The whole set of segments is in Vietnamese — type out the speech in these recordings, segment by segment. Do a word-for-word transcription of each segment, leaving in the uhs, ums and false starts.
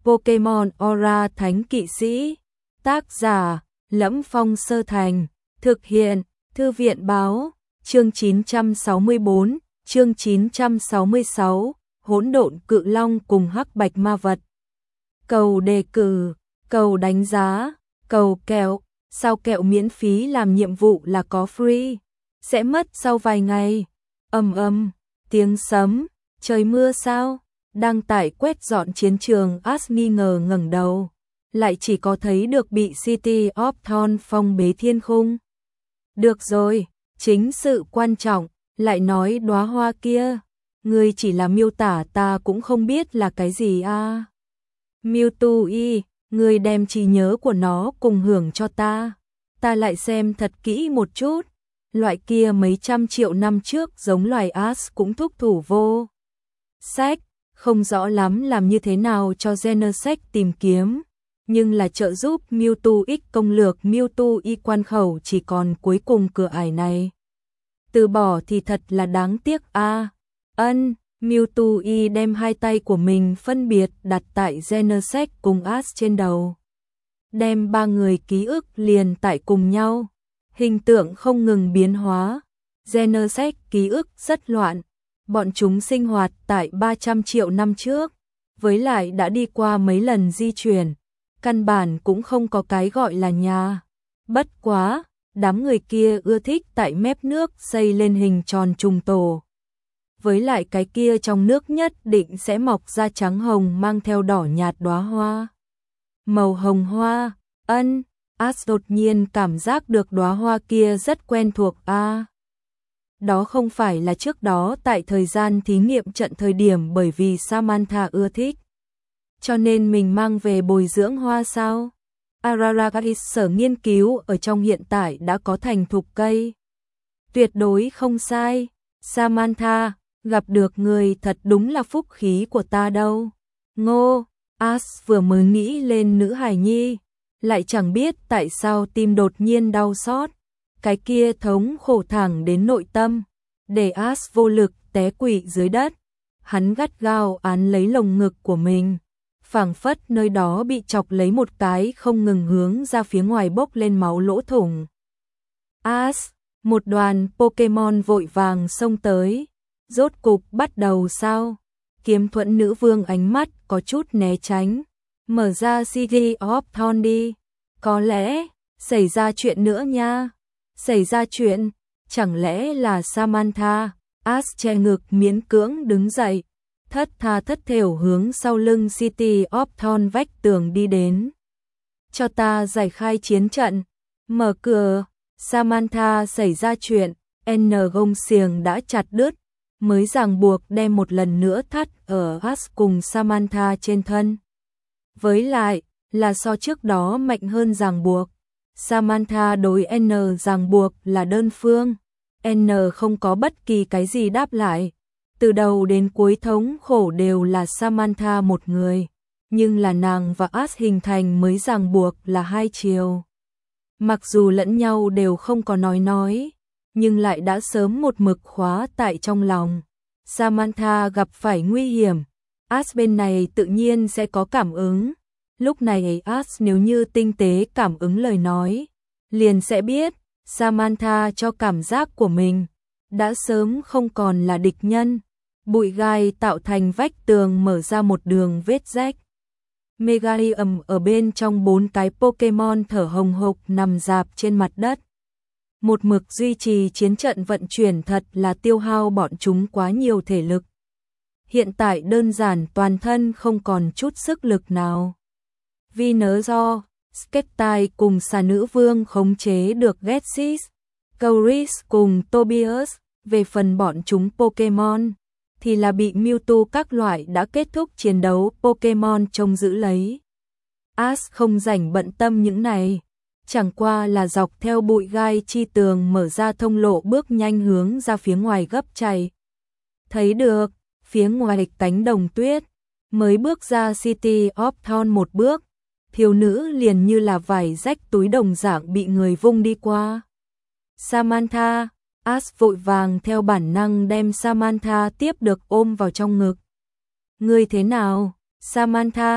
Pokemon Aura Thánh Kỵ Sĩ. Tác giả: Lẫm Phong Sơ Thành. Thực hiện: Thư viện Báo. Chương chín trăm sáu mươi bốn, chương chín trăm sáu mươi sáu, Hỗn Độn Cự Long cùng Hắc Bạch Ma Vật. Cầu đề cử, cầu đánh giá, cầu kẹo. Sao kẹo miễn phí làm nhiệm vụ là có free, sẽ mất sau vài ngày. Ầm ầm, tiếng sấm, trời mưa sao? Đang tải quét dọn chiến trường, Ash nghi ngờ ngẩng đầu, lại chỉ có thấy được bị City of Thorn phong bế thiên khung. Được rồi, chính sự quan trọng, lại nói đóa hoa kia, ngươi chỉ là miêu tả, ta cũng không biết là cái gì a. À? Mewtwo y, ngươi đem trí nhớ của nó cùng hưởng cho ta, ta lại xem thật kỹ một chút. Loại kia mấy trăm triệu năm trước giống loài Ash cũng thúc thủ vô sách, không rõ lắm làm như thế nào cho Genesect tìm kiếm, nhưng là trợ giúp Mewtwo X công lược Mewtwo Y quan khẩu chỉ còn cuối cùng cửa ải này. Từ bỏ thì thật là đáng tiếc a. À, ân, Mewtwo Y đem hai tay của mình phân biệt đặt tại Genesect cùng Ash trên đầu, đem ba người ký ức liền tại cùng nhau, hình tượng không ngừng biến hóa. Genesect ký ức rất loạn, bọn chúng sinh hoạt tại ba trăm triệu năm trước, với lại đã đi qua mấy lần di chuyển, căn bản cũng không có cái gọi là nhà. Bất quá, đám người kia ưa thích tại mép nước xây lên hình tròn trùng tổ. Với lại cái kia trong nước nhất định sẽ mọc ra trắng hồng mang theo đỏ nhạt đóa hoa. Màu hồng hoa, ân, Ash đột nhiên cảm giác được đóa hoa kia rất quen thuộc a. À, đó không phải là trước đó tại thời gian thí nghiệm trận thời điểm bởi vì Samantha ưa thích, cho nên mình mang về bồi dưỡng hoa sao? Araragis sở nghiên cứu ở trong hiện tại đã có thành thục cây. Tuyệt đối không sai. Samantha, gặp được người thật đúng là phúc khí của ta đâu. Ngô, Ash vừa mới nghĩ lên nữ hài nhi, lại chẳng biết tại sao tim đột nhiên đau xót. Cái kia thống khổ thẳng đến nội tâm, để Ash vô lực té quỵ dưới đất. Hắn gắt gao án lấy lồng ngực của mình, phảng phất nơi đó bị chọc lấy một cái không ngừng hướng ra phía ngoài bốc lên máu lỗ thủng. Ash, một đoàn Pokemon vội vàng xông tới. Rốt cục bắt đầu sao? Kiếm Thuẫn nữ vương ánh mắt có chút né tránh. Mở ra City of Thorn đi. Có lẽ xảy ra chuyện nữa nha. Xảy ra chuyện, chẳng lẽ là Samantha? Ash che ngực miễn cưỡng đứng dậy, thất tha thất thểu hướng sau lưng City of Thorn vách tường đi đến. Cho ta giải khai chiến trận. Mở cửa. Samantha, xảy ra chuyện. N gông xiềng đã chặt đứt, mới ràng buộc đem một lần nữa thắt ở Ash cùng Samantha trên thân. Với lại, là so trước đó mạnh hơn ràng buộc. Samantha đối N ràng buộc là đơn phương. N không có bất kỳ cái gì đáp lại. Từ đầu đến cuối thống khổ đều là Samantha một người. Nhưng là nàng và Ash hình thành mới ràng buộc là hai chiều. Mặc dù lẫn nhau đều không có nói nói, nhưng lại đã sớm một mực khóa tại trong lòng. Samantha gặp phải nguy hiểm, Ash bên này tự nhiên sẽ có cảm ứng. Lúc này Ash nếu như tinh tế cảm ứng lời nói, liền sẽ biết Samantha cho cảm giác của mình đã sớm không còn là địch nhân. Bụi gai tạo thành vách tường mở ra một đường vết rách. Megalium ở bên trong bốn cái Pokemon thở hồng hộc nằm rạp trên mặt đất. Một mực duy trì chiến trận vận chuyển thật là tiêu hao bọn chúng quá nhiều thể lực. Hiện tại đơn giản toàn thân không còn chút sức lực nào. Vì nớ do, Skeptile cùng xà nữ vương khống chế được Getsis, Couris cùng Tobias. Về phần bọn chúng Pokemon, thì là bị Mewtwo các loại đã kết thúc chiến đấu Pokemon trông giữ lấy. Ash không rảnh bận tâm những này, chẳng qua là dọc theo bụi gai chi tường mở ra thông lộ bước nhanh hướng ra phía ngoài gấp chạy. Thấy được, phía ngoài cánh đồng tuyết, mới bước ra City of Thorn một bước, thiếu nữ liền như là vải rách túi đồng dạng bị người vung đi qua. Samantha, Ash vội vàng theo bản năng đem Samantha tiếp được ôm vào trong ngực. Ngươi thế nào, Samantha?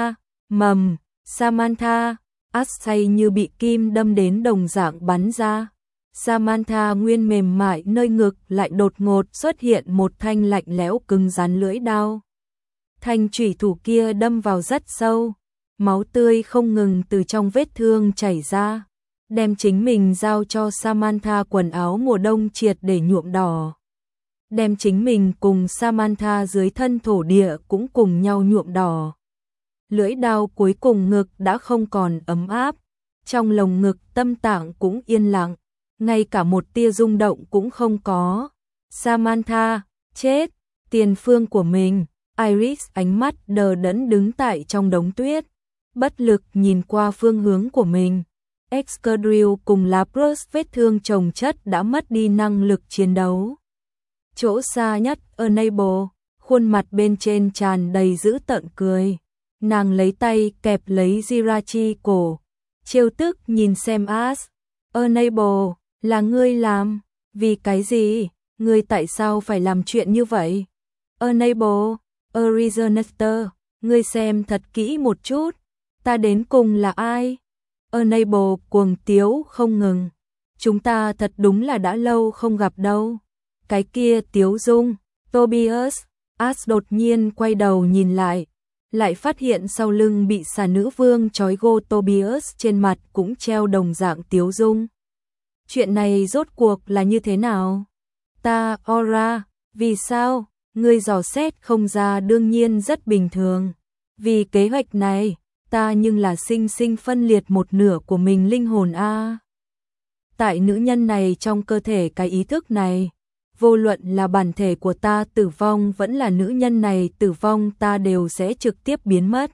Mầm, Samantha, Ashley như bị kim đâm đến đồng dạng bắn ra. Samantha nguyên mềm mại nơi ngực lại đột ngột xuất hiện một thanh lạnh lẽo cứng rắn lưỡi dao. Thanh chủy thủ kia đâm vào rất sâu, máu tươi không ngừng từ trong vết thương chảy ra, đem chính mình giao cho Samantha quần áo mùa đông triệt để nhuộm đỏ. Đem chính mình cùng Samantha dưới thân thổ địa cũng cùng nhau nhuộm đỏ. Lưỡi dao cuối cùng ngực đã không còn ấm áp, trong lồng ngực tâm tạng cũng yên lặng, ngay cả một tia rung động cũng không có. Samantha, chết, tiền phương của mình. Iris ánh mắt đờ đẫn đứng tại trong đống tuyết, bất lực nhìn qua phương hướng của mình. Excadrill cùng Lapros vết thương chồng chất đã mất đi năng lực chiến đấu. Chỗ xa nhất, Enable, khuôn mặt bên trên tràn đầy dữ tợn cười. Nàng lấy tay kẹp lấy Jirachi cổ, trêu tức nhìn xem Ash. Enable, là ngươi làm, vì cái gì, ngươi tại sao phải làm chuyện như vậy? Enable, Originator, ngươi xem thật kỹ một chút, ta đến cùng là ai? Enable cuồng tiếu không ngừng, chúng ta thật đúng là đã lâu không gặp đâu. Cái kia tiếu dung, Tobias, Ash đột nhiên quay đầu nhìn lại, lại phát hiện sau lưng bị xà nữ vương trói gô Tobias trên mặt cũng treo đồng dạng tiếu dung. Chuyện này rốt cuộc là như thế nào? Ta, Aura, vì sao? Ngươi dò xét không ra đương nhiên rất bình thường. Vì kế hoạch này, ta nhưng là sinh sinh phân liệt một nửa của mình linh hồn a. Tại nữ nhân này trong cơ thể cái ý thức này, vô luận là bản thể của ta tử vong vẫn là nữ nhân này tử vong ta đều sẽ trực tiếp biến mất.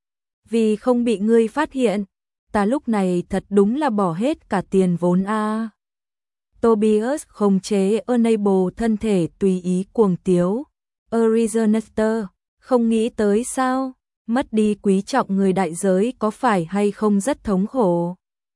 Vì không bị ngươi phát hiện, ta lúc này thật đúng là bỏ hết cả tiền vốn a. Tobias khống chế Enable thân thể tùy ý cuồng tiếu. Originator, không nghĩ tới sao, mất đi quý trọng người đại giới có phải hay không rất thống khổ.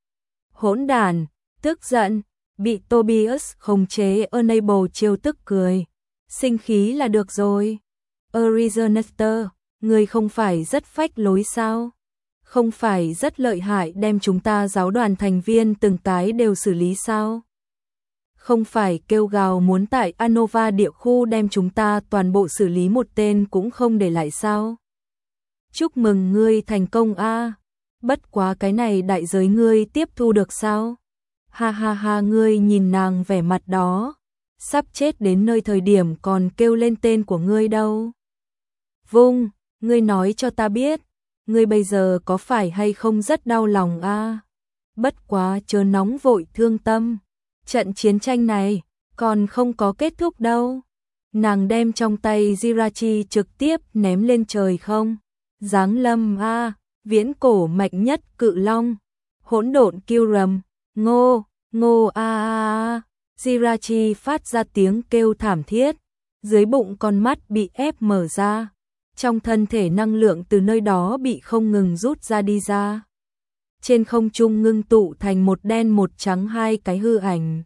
Hỗn đản, tức giận, bị Tobias khống chế Enable trêu tức cười. Sinh khí là được rồi. Originator, người không phải rất phách lối sao? Không phải rất lợi hại đem chúng ta giáo đoàn thành viên từng cái đều xử lý sao? Không phải kêu gào muốn tại Anova địa khu đem chúng ta toàn bộ xử lý một tên cũng không để lại sao? Chúc mừng ngươi thành công a. Bất quá cái này đại giới ngươi tiếp thu được sao? Ha ha ha, ngươi nhìn nàng vẻ mặt đó, sắp chết đến nơi thời điểm còn kêu lên tên của ngươi đâu. Vung, ngươi nói cho ta biết, ngươi bây giờ có phải hay không rất đau lòng a? Bất quá chớ nóng vội thương tâm. Trận chiến tranh này còn không có kết thúc đâu. Nàng đem trong tay Jirachi trực tiếp ném lên trời không. Giáng lâm a, viễn cổ mạnh nhất cự long. Hỗn độn kêu rầm, ngô, ngô a a a. Jirachi phát ra tiếng kêu thảm thiết, dưới bụng con mắt bị ép mở ra. Trong thân thể năng lượng từ nơi đó bị không ngừng rút ra đi ra. Trên không trung ngưng tụ thành một đen một trắng hai cái hư ảnh.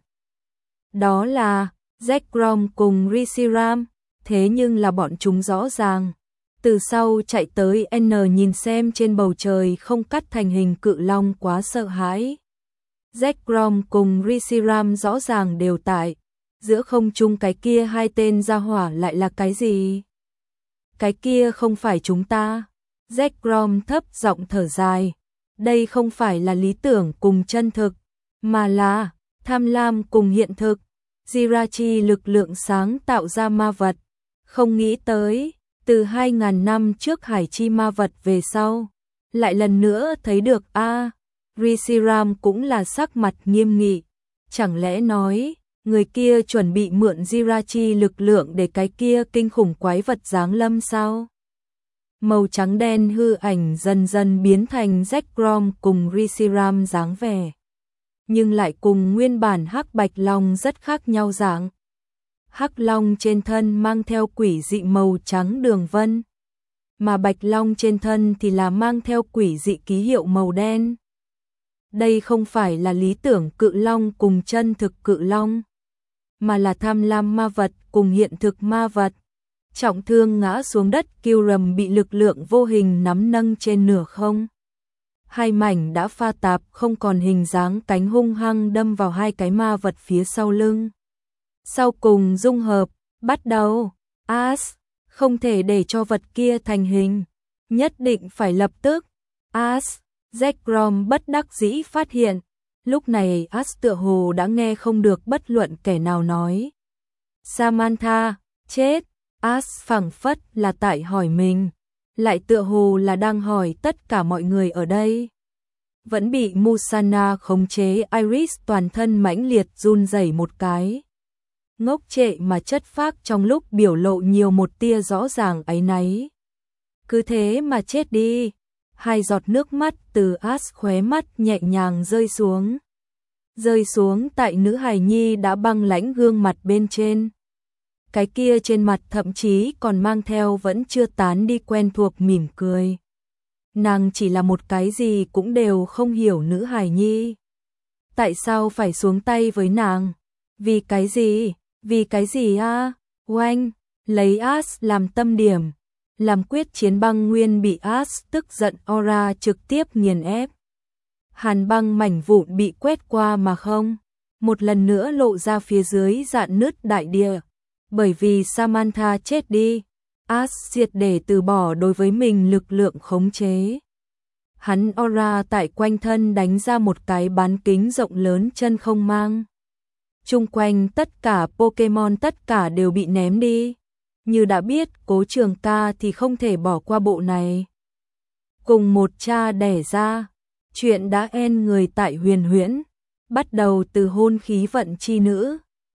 Đó là Zekrom cùng Reshiram, thế nhưng là bọn chúng rõ ràng. Từ sau chạy tới N nhìn xem trên bầu trời không cắt thành hình cự long quá sợ hãi. Zekrom cùng Reshiram rõ ràng đều tại. Giữa không trung cái kia hai tên gia hỏa lại là cái gì? Cái kia không phải chúng ta. Zekrom thấp giọng thở dài. Đây không phải là lý tưởng cùng chân thực, mà là tham lam cùng hiện thực. Jirachi lực lượng sáng tạo ra ma vật. Không nghĩ tới, từ hai ngàn năm trước hải chi ma vật về sau, lại lần nữa thấy được a. À, Reshiram cũng là sắc mặt nghiêm nghị. Chẳng lẽ nói, người kia chuẩn bị mượn Jirachi lực lượng để cái kia kinh khủng quái vật giáng lâm sao? Màu trắng đen hư ảnh dần dần biến thành Zekrom cùng Reshiram dáng vẻ, nhưng lại cùng nguyên bản hắc bạch long rất khác nhau dạng. Hắc long trên thân mang theo quỷ dị màu trắng đường vân, mà bạch long trên thân thì là mang theo quỷ dị ký hiệu màu đen. Đây không phải là lý tưởng cự long cùng chân thực cự long, mà là tham lam ma vật cùng hiện thực ma vật. trọng thương ngã xuống đất. Kyurem bị lực lượng vô hình nắm nâng trên nửa không. Hai mảnh đã pha tạp không còn hình dáng, cánh hung hăng đâm vào hai cái ma vật phía sau lưng. Sau cùng dung hợp, bắt đầu. As, không thể để cho vật kia thành hình. Nhất định phải lập tức. As, Zekrom bất đắc dĩ phát hiện. Lúc này As tựa hồ đã nghe không được bất luận kẻ nào nói. Samantha, chết. As phảng phất là tại hỏi mình, lại tựa hồ là đang hỏi tất cả mọi người ở đây. Vẫn bị Musana khống chế, Iris toàn thân mãnh liệt run rẩy một cái. Ngốc trệ mà chất phác trong lúc biểu lộ nhiều một tia rõ ràng áy náy. Cứ thế mà chết đi. Hai giọt nước mắt từ As khóe mắt nhẹ nhàng rơi xuống. Rơi xuống tại nữ hài nhi đã băng lãnh gương mặt bên trên. Cái kia trên mặt thậm chí còn mang theo vẫn chưa tán đi quen thuộc mỉm cười. Nàng chỉ là một cái gì cũng đều không hiểu nữ hài nhi. Tại sao phải xuống tay với nàng? Vì cái gì? Vì cái gì a? À? Oanh, lấy As làm tâm điểm. Làm quyết chiến băng nguyên bị As tức giận aura trực tiếp nghiền ép. Hàn băng mảnh vụn bị quét qua mà không. Một lần nữa lộ ra phía dưới rạn nứt đại địa. Bởi vì Samantha chết đi, As triệt để từ bỏ đối với mình lực lượng khống chế. Hắn aura tại quanh thân đánh ra một cái bán kính rộng lớn chân không mang. Chung quanh tất cả Pokemon tất cả đều bị ném đi. Như đã biết Cố Trường Ca thì không thể bỏ qua bộ này. Cùng một cha đẻ ra, chuyện đã end người tại Huyền Huyễn. Bắt đầu từ hôn khí vận chi nữ.